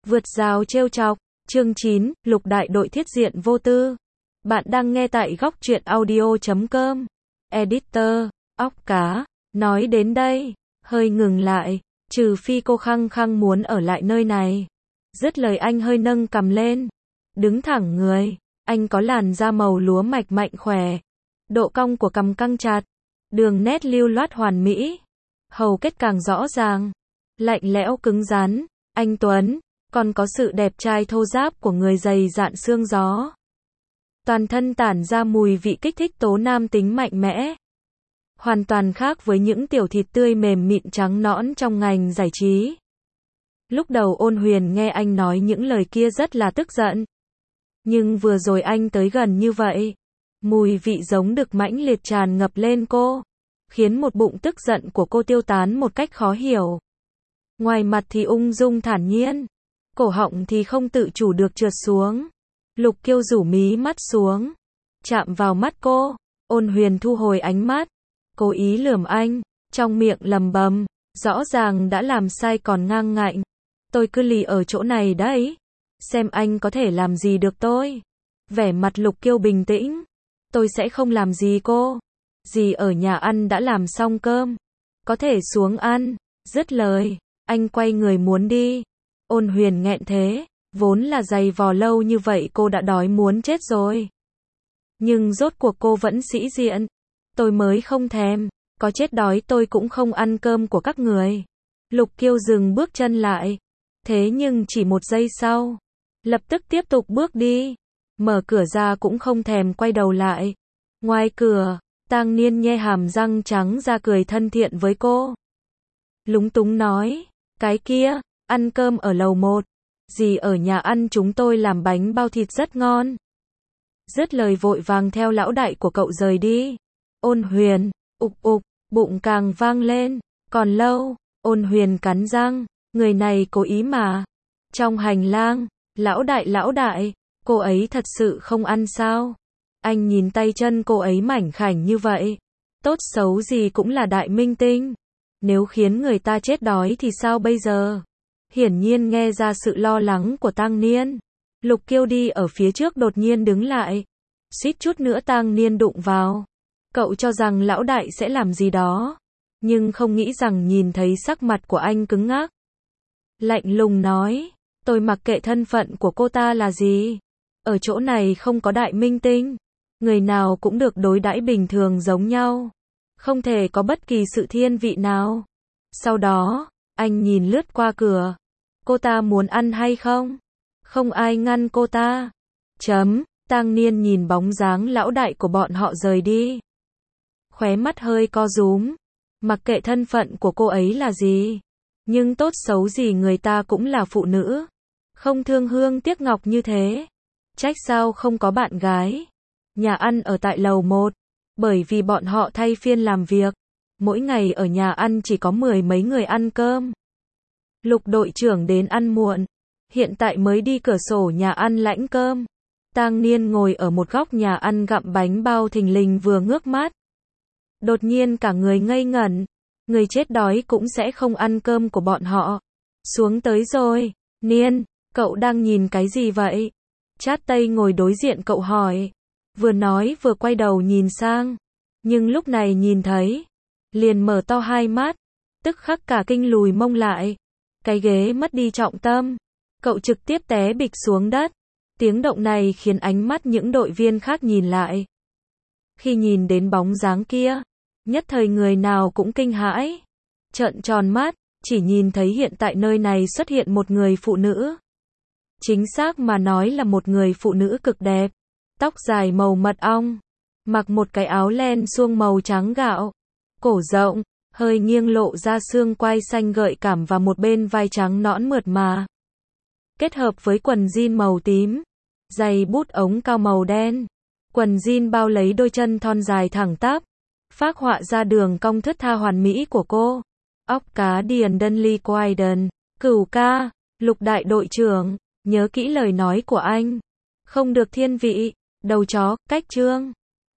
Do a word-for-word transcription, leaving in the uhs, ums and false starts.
Vượt rào trêu chọc, chương chín, lục đại đội thiết diện vô tư. Bạn đang nghe tại góc truyện audio chấm com. Editor, óc cá, nói đến đây, hơi ngừng lại, trừ phi cô khăng khăng muốn ở lại nơi này. Dứt lời anh hơi nâng cằm lên, đứng thẳng người, anh có làn da màu lúa mạch mạnh khỏe, độ cong của cằm căng chặt, đường nét lưu loát hoàn mỹ, hầu kết càng rõ ràng, lạnh lẽo cứng rắn, anh tuấn, còn có sự đẹp trai thô ráp của người dày dạn xương gió. Toàn thân tản ra mùi vị kích thích tố nam tính mạnh mẽ. Hoàn toàn khác với những tiểu thịt tươi mềm mịn trắng nõn trong ngành giải trí. Lúc đầu Ôn Huyền nghe anh nói những lời kia rất là tức giận. Nhưng vừa rồi anh tới gần như vậy, mùi vị giống đực mãnh liệt tràn ngập lên cô, khiến một bụng tức giận của cô tiêu tán một cách khó hiểu. Ngoài mặt thì ung dung thản nhiên, cổ họng thì không tự chủ được trượt xuống. Lục Kiêu rủ mí mắt xuống, chạm vào mắt cô. Ôn Huyền thu hồi ánh mắt, cố ý lườm anh, trong miệng lầm bầm, rõ ràng đã làm sai còn ngang ngạnh. Tôi cứ lì ở chỗ này đấy, xem anh có thể làm gì được tôi. Vẻ mặt Lục Kiêu bình tĩnh, tôi sẽ không làm gì cô. Dì ở nhà ăn đã làm xong cơm, có thể xuống ăn. Dứt lời, anh quay người muốn đi. Ôn Huyền nghẹn thế, vốn là giày vò lâu như vậy cô đã đói muốn chết rồi. Nhưng rốt cuộc cô vẫn sĩ diện. Tôi mới không thèm, có chết đói tôi cũng không ăn cơm của các người. Lục Kiêu dừng bước chân lại. Thế nhưng chỉ một giây sau, lập tức tiếp tục bước đi. Mở cửa ra cũng không thèm quay đầu lại. Ngoài cửa, Tang Niên nhe hàm răng trắng ra cười thân thiện với cô. Lúng túng nói, cái kia, ăn cơm ở lầu một. Dì ở nhà ăn chúng tôi làm bánh bao thịt rất ngon. Dứt lời vội vàng theo lão đại của cậu rời đi. Ôn Huyền, ục ục, bụng càng vang lên. Còn lâu, Ôn Huyền cắn răng, người này cố ý mà. Trong hành lang, lão đại lão đại, cô ấy thật sự không ăn sao? Anh nhìn tay chân cô ấy mảnh khảnh như vậy. Tốt xấu gì cũng là đại minh tinh. Nếu khiến người ta chết đói thì sao bây giờ? Hiển nhiên nghe ra sự lo lắng của Tang Niên. Lục Kiêu đi ở phía trước đột nhiên đứng lại. Suýt chút nữa Tang Niên đụng vào. Cậu cho rằng lão đại sẽ làm gì đó. Nhưng không nghĩ rằng nhìn thấy sắc mặt của anh cứng ngắc. Lạnh lùng nói, tôi mặc kệ thân phận của cô ta là gì. Ở chỗ này không có đại minh tinh. Người nào cũng được đối đãi bình thường giống nhau. Không thể có bất kỳ sự thiên vị nào. Sau đó, anh nhìn lướt qua cửa. Cô ta muốn ăn hay không? Không ai ngăn cô ta. Chấm, Tang Niên nhìn bóng dáng lão đại của bọn họ rời đi. Khóe mắt hơi co rúm. Mặc kệ thân phận của cô ấy là gì. Nhưng tốt xấu gì người ta cũng là phụ nữ. Không thương hương tiếc ngọc như thế. Trách sao không có bạn gái. Nhà ăn ở tại lầu một. Bởi vì bọn họ thay phiên làm việc. Mỗi ngày ở nhà ăn chỉ có mười mấy người ăn cơm. Lục đội trưởng đến ăn muộn. Hiện tại mới đi cửa sổ nhà ăn lãnh cơm. Tang Niên ngồi ở một góc nhà ăn gặm bánh bao thình lình vừa ngước mắt. Đột nhiên cả người ngây ngẩn. Người chết đói cũng sẽ không ăn cơm của bọn họ. Xuống tới rồi. Niên, cậu đang nhìn cái gì vậy? Chát Tây ngồi đối diện cậu hỏi. Vừa nói vừa quay đầu nhìn sang. Nhưng lúc này nhìn thấy. Liền mở to hai mắt. Tức khắc cả kinh lùi mông lại. Cái ghế mất đi trọng tâm. Cậu trực tiếp té bịch xuống đất. Tiếng động này khiến ánh mắt những đội viên khác nhìn lại. Khi nhìn đến bóng dáng kia, nhất thời người nào cũng kinh hãi. Trợn tròn mắt, chỉ nhìn thấy hiện tại nơi này xuất hiện một người phụ nữ. Chính xác mà nói là một người phụ nữ cực đẹp. Tóc dài màu mật ong. Mặc một cái áo len suông màu trắng gạo. Cổ rộng, hơi nghiêng lộ ra xương quai xanh gợi cảm và một bên vai trắng nõn mượt mà. Kết hợp với quần jean màu tím. Giày bút ống cao màu đen. Quần jean bao lấy đôi chân thon dài thẳng tắp. Phác họa ra đường cong thướt tha hoàn mỹ của cô. Óc cá Điền Dunley Quaiden. Cửu ca, Lục đại đội trưởng, nhớ kỹ lời nói của anh. Không được thiên vị. Đầu chó, cách chương.